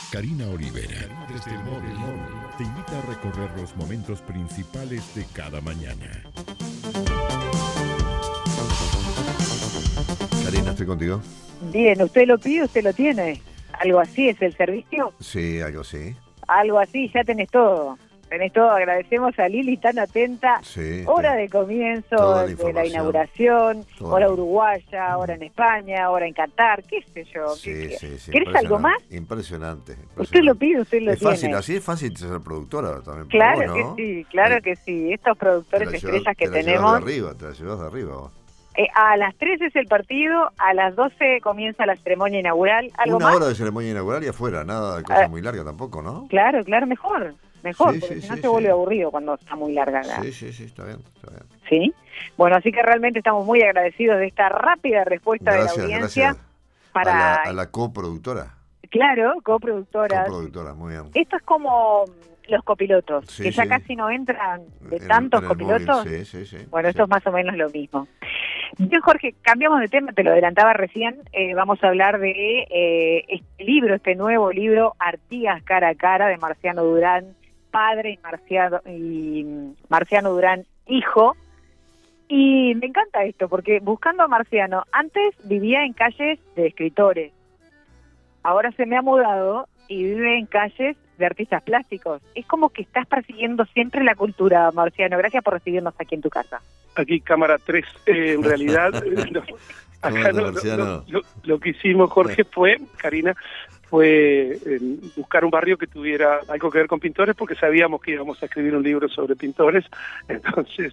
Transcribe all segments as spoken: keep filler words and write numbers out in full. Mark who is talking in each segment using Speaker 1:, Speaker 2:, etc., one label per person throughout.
Speaker 1: Karina Olivera, desde el móvil, te invita a recorrer los momentos principales de cada mañana.
Speaker 2: Karina, estoy contigo.
Speaker 3: Bien, usted lo pide, usted lo tiene. ¿Algo así es el servicio?
Speaker 2: Sí, algo así.
Speaker 3: Algo así, ya tenés todo. Tenés todo, agradecemos a Lili tan atenta.
Speaker 2: Sí,
Speaker 3: hora
Speaker 2: sí.
Speaker 3: de comienzo
Speaker 2: Toda la
Speaker 3: de la
Speaker 2: información.
Speaker 3: inauguración,
Speaker 2: Toda
Speaker 3: hora
Speaker 2: la-
Speaker 3: uruguaya, hora en España, hora en Qatar, qué sé yo.
Speaker 2: Sí,
Speaker 3: ¿Qué-
Speaker 2: sí, sí.
Speaker 3: ¿Querés algo más?
Speaker 2: Impresionante. impresionante.
Speaker 3: Usted lo pide, usted lo
Speaker 2: Es fácil,
Speaker 3: tiene.
Speaker 2: así es fácil ser productora también. para
Speaker 3: Claro
Speaker 2: vos, ¿no?
Speaker 3: que sí, claro
Speaker 2: Te-
Speaker 3: que sí. Estos
Speaker 2: te
Speaker 3: productores
Speaker 2: la llevas-
Speaker 3: estrellas que
Speaker 2: te la llevas
Speaker 3: tenemos.
Speaker 2: de arriba, te la llevas de arriba vos.
Speaker 3: Eh, a las tres es el partido, a las doce comienza la ceremonia inaugural. ¿Algo
Speaker 2: Una
Speaker 3: más?
Speaker 2: hora de ceremonia inaugural y afuera, nada de cosa
Speaker 3: Ah.
Speaker 2: muy larga tampoco, ¿no?
Speaker 3: Claro, claro, mejor. Mejor,
Speaker 2: Sí,
Speaker 3: porque
Speaker 2: sí,
Speaker 3: si no
Speaker 2: sí,
Speaker 3: se vuelve
Speaker 2: sí.
Speaker 3: aburrido cuando está muy larga la...
Speaker 2: Sí, sí, sí, está bien, está bien.
Speaker 3: ¿Sí? Bueno, así que realmente estamos muy agradecidos de esta rápida respuesta
Speaker 2: Gracias,
Speaker 3: de la audiencia.
Speaker 2: gracias
Speaker 3: Para,
Speaker 2: a la, a la coproductora.
Speaker 3: Claro, coproductoras.
Speaker 2: Coproductora, muy bien.
Speaker 3: Esto es como los copilotos,
Speaker 2: Sí,
Speaker 3: que ya
Speaker 2: sí.
Speaker 3: casi no entran de
Speaker 2: En-
Speaker 3: tantos
Speaker 2: en el
Speaker 3: copilotos.
Speaker 2: móvil, sí, sí, sí.
Speaker 3: Bueno,
Speaker 2: sí.
Speaker 3: esto es más o menos lo mismo. Bien, Jorge, cambiamos de tema, te lo adelantaba recién. Eh, vamos a hablar de eh, este libro, este nuevo libro, Artigas cara a cara, de Marciano Durán, padre, y Marciano, y Marciano Durán, hijo. Y me encanta esto, porque buscando a Marciano, antes vivía en calles de escritores, ahora se me ha mudado y vive en calles de artistas plásticos. Es como que estás persiguiendo siempre la cultura, Marciano. Gracias por recibirnos aquí en tu casa.
Speaker 4: Aquí cámara tres, eh, en realidad eh, no, acá
Speaker 2: anda,
Speaker 4: no, no,
Speaker 2: Marciano?
Speaker 4: no, lo, lo que hicimos, Jorge, fue, Karina, fue eh, buscar un barrio que tuviera algo que ver con pintores, porque sabíamos que íbamos a escribir un libro sobre pintores. Entonces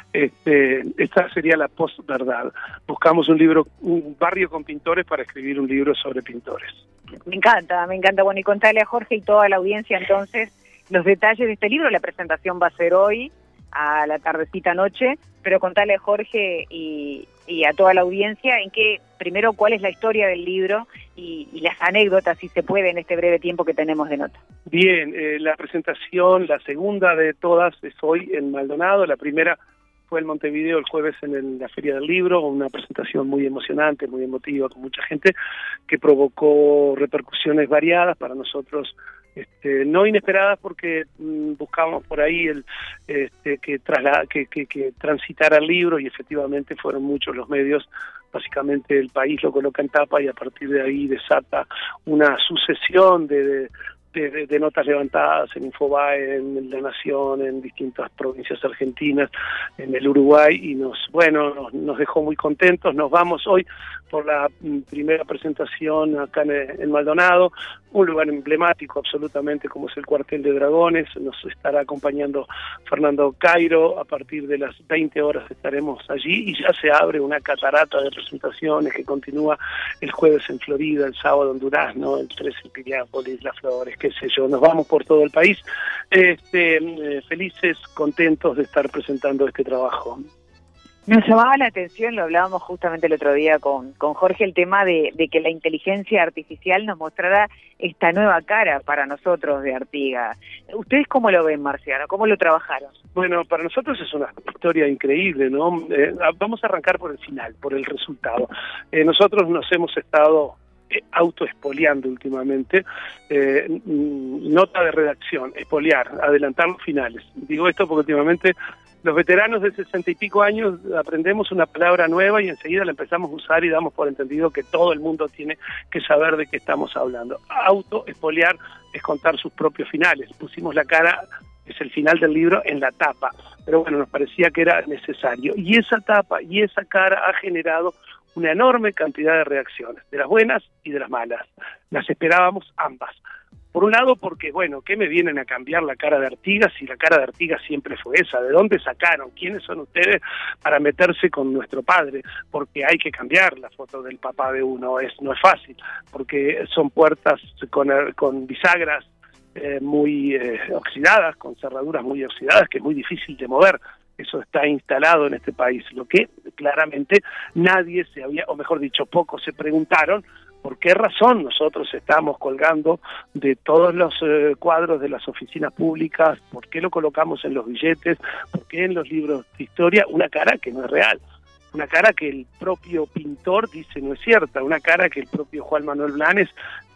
Speaker 4: este, esta sería la posverdad. Buscamos un libro, un barrio con pintores para escribir un libro sobre pintores.
Speaker 3: Me encanta, me encanta. Bueno, y contale a Jorge y toda la audiencia entonces los detalles de este libro. La presentación va a ser hoy, a la tardecita noche, pero contale a Jorge y, y a toda la audiencia en qué, primero, cuál es la historia del libro y, y las anécdotas, si se puede, en este breve tiempo que tenemos de nota.
Speaker 4: Bien, eh, la presentación, la segunda de todas, es hoy en Maldonado. La primera fue en Montevideo el jueves en el- la Feria del Libro, una presentación muy emocionante, muy emotiva, con mucha gente, que provocó repercusiones variadas para nosotros, este, no inesperadas, porque mm, buscábamos por ahí el este, que, trasla- que, que, que transitara el libro, y efectivamente fueron muchos los medios. Básicamente el país lo coloca en tapa y a partir de ahí desata una sucesión de, de De, de, de notas levantadas en Infobae, en La Nación, en distintas provincias argentinas, en el Uruguay, y nos, bueno, nos, nos dejó muy contentos. Nos vamos hoy por la mm, primera presentación acá en, en Maldonado, un lugar emblemático absolutamente como es el Cuartel de Dragones. Nos estará acompañando Fernando Cairo. A partir de las veinte horas estaremos allí y ya se abre una catarata de presentaciones que continúa el jueves en Florida, el sábado en Durazno, el tres en Piriápolis, Las Flores, qué sé yo. Nos vamos por todo el país, este, eh, felices, contentos de estar presentando este trabajo.
Speaker 3: Nos llamaba la atención, lo hablábamos justamente el otro día con, con Jorge, el tema de, de que la inteligencia artificial nos mostrara esta nueva cara para nosotros de Artigas. ¿Ustedes cómo lo ven, Marciano? ¿Cómo lo trabajaron?
Speaker 4: Bueno, para nosotros es una historia increíble, ¿no? Eh, vamos a arrancar por el final, por el resultado. Eh, nosotros nos hemos estado eh, autoespoleando últimamente. Eh, nota de redacción, espolear, adelantar los finales. Digo esto porque últimamente los veteranos de sesenta y pico años aprendemos una palabra nueva y enseguida la empezamos a usar y damos por entendido que todo el mundo tiene que saber de qué estamos hablando. Auto-espolear es contar sus propios finales. Pusimos la cara, es el final del libro, en la tapa, pero bueno, nos parecía que era necesario. Y esa tapa y esa cara ha generado una enorme cantidad de reacciones, de las buenas y de las malas. Las esperábamos ambas. Por un lado, porque, bueno, ¿qué me vienen a cambiar la cara de Artigas si la cara de Artigas siempre fue esa? ¿De dónde sacaron? ¿Quiénes son ustedes para meterse con nuestro padre? Porque hay que cambiar la foto del papá de uno, es no es fácil, porque son puertas con, con bisagras eh, muy eh, oxidadas, con cerraduras muy oxidadas, que es muy difícil de mover. Eso está instalado en este país, lo que claramente nadie se había, o mejor dicho, pocos se preguntaron, ¿por qué razón nosotros estamos colgando de todos los eh, cuadros de las oficinas públicas? ¿Por qué lo colocamos en los billetes? ¿Por qué en los libros de historia? Una cara que no es real, una cara que el propio pintor dice no es cierta, una cara que el propio Juan Manuel Blanes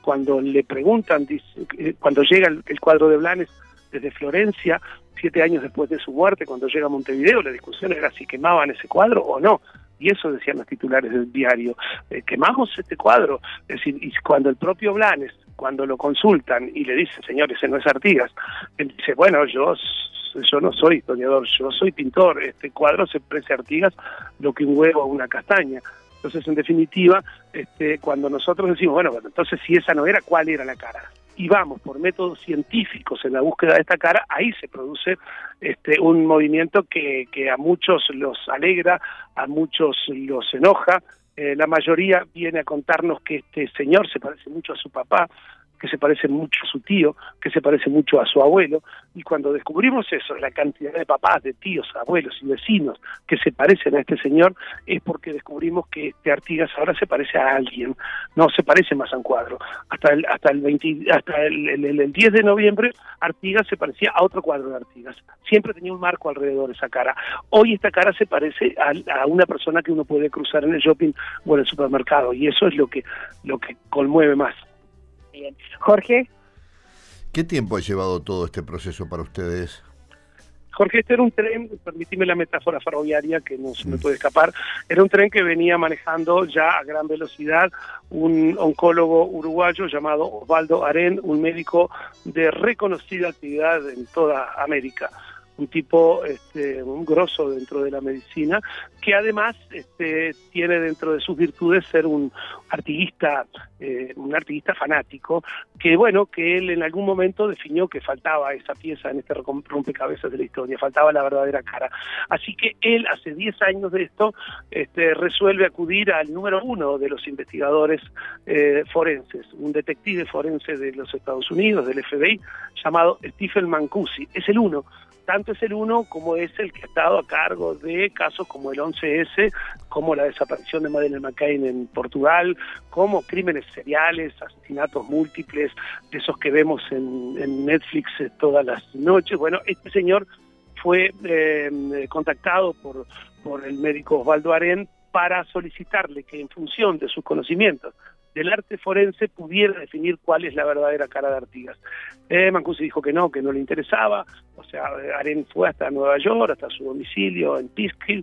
Speaker 4: cuando le preguntan, dice, eh, cuando llega el, el cuadro de Blanes desde Florencia, siete años después de su muerte, cuando llega a Montevideo, la discusión era si quemaban ese cuadro o no. Y eso decían los titulares del diario, eh, quemamos este cuadro. Es decir, y cuando el propio Blanes, cuando lo consultan y le dicen, señor, ese no es Artigas, él dice, bueno, yo yo no soy historiador, yo soy pintor, este cuadro se parece a Artigas lo que un huevo a una castaña. Entonces, en definitiva, este, cuando nosotros decimos, bueno, bueno, entonces si esa no era, ¿cuál era la cara? Y vamos por métodos científicos en la búsqueda de esta cara, ahí se produce este, un movimiento que, que a muchos los alegra, a muchos los enoja. Eh, la mayoría viene a contarnos que este señor se parece mucho a su papá, que se parece mucho a su tío, que se parece mucho a su abuelo, y cuando descubrimos eso, la cantidad de papás, de tíos, abuelos y vecinos que se parecen a este señor, es porque descubrimos que este Artigas ahora se parece a alguien, no se parece más a un cuadro. Hasta el hasta el veinte, hasta el, el, el diez de noviembre, Artigas se parecía a otro cuadro de Artigas. Siempre tenía un marco alrededor de esa cara. Hoy esta cara se parece a, a una persona que uno puede cruzar en el shopping o en el supermercado, y eso es lo que lo que conmueve más.
Speaker 3: Bien. Jorge.
Speaker 2: ¿Qué tiempo ha llevado todo este proceso para ustedes?
Speaker 4: Jorge, este era un tren, permitime la metáfora ferroviaria que no se me puede escapar, era un tren que venía manejando ya a gran velocidad un oncólogo uruguayo llamado Osvaldo Arén, un médico de reconocida actividad en toda América. Un tipo este, un grosso dentro de la medicina, que además este, tiene dentro de sus virtudes ser un artiguista, eh, un artiguista fanático, que bueno, que él en algún momento definió que faltaba esa pieza en este rompecabezas de la historia, faltaba la verdadera cara. Así que él, hace diez años de esto, este, resuelve acudir al número uno de los investigadores eh, forenses, un detective forense de los Estados Unidos, del F B I, llamado Stephen Mancusi. Es el uno. Tanto es el uno como es el que ha estado a cargo de casos como el once ese, como la desaparición de Madeleine McCann en Portugal, como crímenes seriales, asesinatos múltiples, de esos que vemos en, en Netflix todas las noches. Bueno, este señor fue eh, contactado por, por el médico Osvaldo Arén para solicitarle que en función de sus conocimientos del arte forense pudiera definir cuál es la verdadera cara de Artigas. Eh, Mancusi dijo que no, que no le interesaba, o sea, Arén fue hasta Nueva York, hasta su domicilio en Peekskill,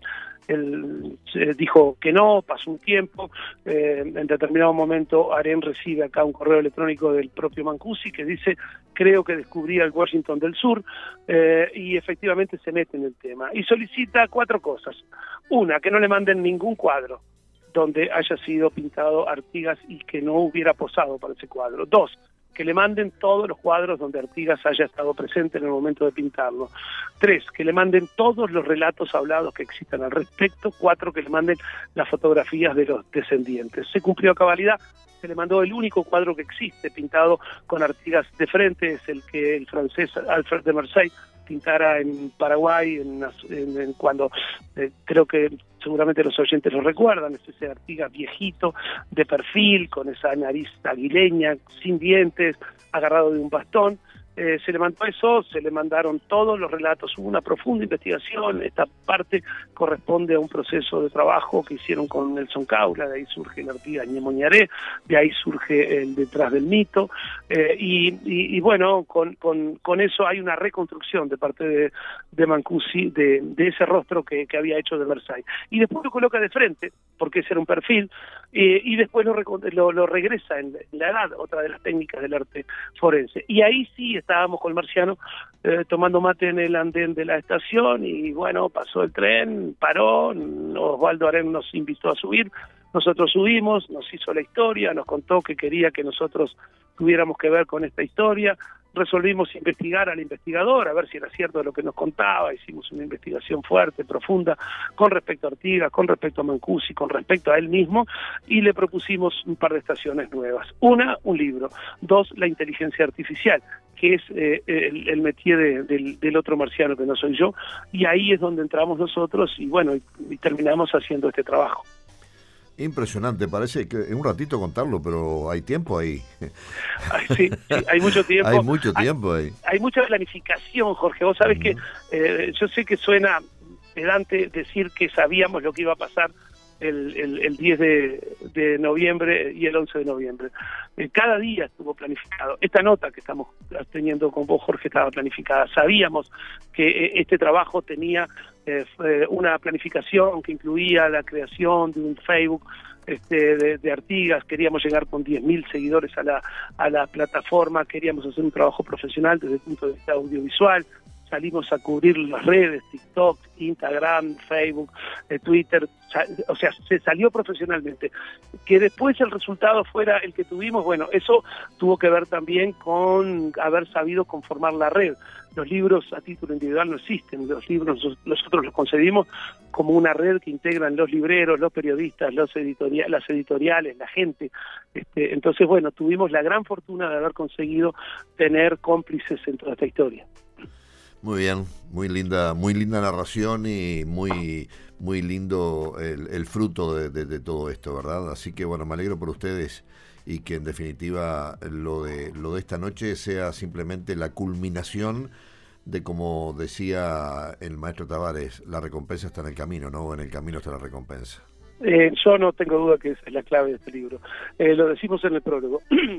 Speaker 4: él eh, dijo que no, pasó un tiempo, eh, en determinado momento Arén recibe acá un correo electrónico del propio Mancusi que dice, creo que descubrí el Washington del Sur, eh, y efectivamente se mete en el tema, y solicita cuatro cosas. Una, que no le manden ningún cuadro donde haya sido pintado Artigas y que no hubiera posado para ese cuadro. Dos, que le manden todos los cuadros donde Artigas haya estado presente en el momento de pintarlo. Tres, que le manden todos los relatos hablados que existan al respecto. Cuatro, que le manden las fotografías de los descendientes. Se cumplió a cabalidad, se le mandó el único cuadro que existe pintado con Artigas de frente, es el que el francés Alfred de Marseille pintara en Paraguay, en, en, en cuando eh, creo que seguramente los oyentes lo recuerdan, es ese Artigas viejito, de perfil, con esa nariz aguileña, sin dientes, agarrado de un bastón. Eh, se le mandó eso, se le mandaron todos los relatos, hubo una profunda investigación, esta parte corresponde a un proceso de trabajo que hicieron con Nelson Caula, de ahí surge el Artigas Ñemoñaré, de ahí surge el Detrás del Mito, eh, y, y, y bueno, con, con, con eso hay una reconstrucción de parte de, de Mancusi, de, de ese rostro que, que había hecho de Versailles, y después lo coloca de frente, porque ese era un perfil, eh, y después lo, lo, lo regresa en la edad, otra de las técnicas del arte forense, y ahí sí estábamos con el Marciano eh, tomando mate en el andén de la estación y bueno, pasó el tren, paró, Osvaldo Arén nos invitó a subir, nosotros subimos, nos hizo la historia, nos contó que quería que nosotros tuviéramos que ver con esta historia, resolvimos investigar al investigador, a ver si era cierto lo que nos contaba, hicimos una investigación fuerte, profunda, con respecto a Artigas, con respecto a Mancusi, con respecto a él mismo, y le propusimos un par de estaciones nuevas. Una, un libro. Dos, la inteligencia artificial, que es eh, el, el métier de, del, del otro marciano que no soy yo, y ahí es donde entramos nosotros, y bueno, y, y terminamos haciendo este trabajo.
Speaker 2: Impresionante, parece que en un ratito contarlo, pero hay tiempo ahí.
Speaker 4: Ay, sí, sí, hay mucho tiempo.
Speaker 2: Hay mucho tiempo ahí.
Speaker 4: Hay, hay mucha planificación, Jorge. Vos sabés uh-huh. que eh, yo sé que suena pedante decir que sabíamos lo que iba a pasar el, el, el diez de noviembre y el once de noviembre. Eh, cada día estuvo planificado. Esta nota que estamos teniendo con vos, Jorge, estaba planificada. Sabíamos que eh, este trabajo tenía eh, una planificación que incluía la creación de un Facebook Este, de, de Artigas. Queríamos llegar con diez mil seguidores a la, a la plataforma, queríamos hacer un trabajo profesional desde el punto de vista audiovisual, salimos a cubrir las redes, TikTok, Instagram, Facebook, eh, Twitter, o sea, se salió profesionalmente. Que después el resultado fuera el que tuvimos, bueno, eso tuvo que ver también con haber sabido conformar la red. Los libros a título individual no existen, los libros nosotros los concebimos como una red que integran los libreros, los periodistas, los editoriales, las editoriales, la gente. Este, entonces, bueno, tuvimos la gran fortuna de haber conseguido tener cómplices en toda esta historia.
Speaker 2: Muy bien, muy linda, muy linda narración y muy, muy lindo el, el fruto de, de, de todo esto, ¿verdad? Así que bueno, me alegro por ustedes y que en definitiva lo de lo de esta noche sea simplemente la culminación de, como decía el maestro Tavares, la recompensa está en el camino, ¿no? En el camino está la recompensa.
Speaker 4: Eh, yo no tengo duda que esa es la clave de este libro. Eh, lo decimos en el prólogo. eh,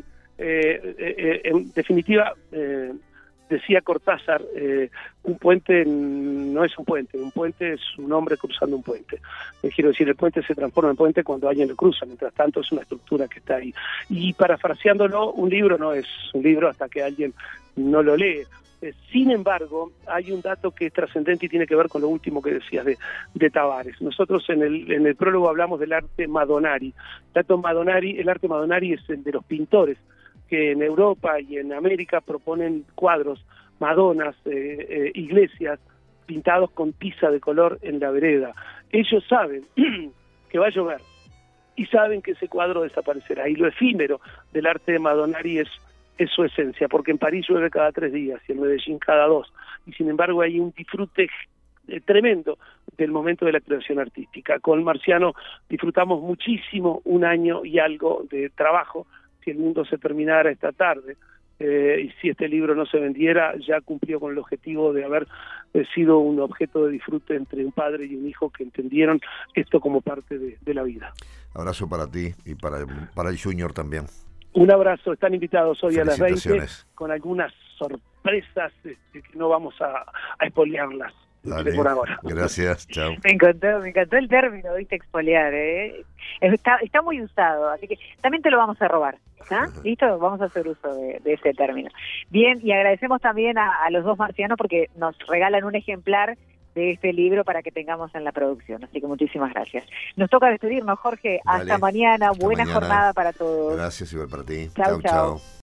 Speaker 4: eh, en definitiva, eh, decía Cortázar, eh, un puente no es un puente, un puente es un hombre cruzando un puente. Eh, quiero decir, el puente se transforma en puente cuando alguien lo cruza, mientras tanto es una estructura que está ahí. Y parafraseándolo, un libro no es un libro hasta que alguien no lo lee. Eh, sin embargo, hay un dato que es trascendente y tiene que ver con lo último que decías de, de Tavares. Nosotros en el, en el prólogo hablamos del arte Madonari. El arte Madonari, el arte Madonari es el de los pintores, que en Europa y en América proponen cuadros, madonas, eh, eh, iglesias, pintados con tiza de color en la vereda. Ellos saben que va a llover y saben que ese cuadro desaparecerá. Y lo efímero del arte de Madonari es, es su esencia, porque en París llueve cada tres días y en Medellín cada dos. Y sin embargo hay un disfrute eh, tremendo del momento de la creación artística. Con Marciano disfrutamos muchísimo un año y algo de trabajo. Si el mundo se terminara esta tarde eh, y si este libro no se vendiera, ya cumplió con el objetivo de haber eh, sido un objeto de disfrute entre un padre y un hijo que entendieron esto como parte de, de la vida.
Speaker 2: Abrazo para ti y para, para el Junior también.
Speaker 4: Un abrazo, están invitados hoy a las veinte con algunas sorpresas este, que no vamos a, a espolearlas.
Speaker 2: Dale,
Speaker 4: por ahora.
Speaker 2: Gracias, chao.
Speaker 3: Me encantó, me encantó el término, viste, expoliar, ¿eh? Está, está muy usado, así que también te lo vamos a robar, ¿ah? ¿Listo? Vamos a hacer uso de, de ese término. Bien, y agradecemos también a, a los dos marcianos porque nos regalan un ejemplar de este libro para que tengamos en la producción, así que muchísimas gracias. Nos toca despedirnos, Jorge,
Speaker 2: Dale,
Speaker 3: hasta mañana,
Speaker 2: hasta
Speaker 3: buena
Speaker 2: mañana.
Speaker 3: jornada para todos.
Speaker 2: Gracias, igual para ti.
Speaker 3: Chau,
Speaker 2: Chau, chau.
Speaker 3: chau.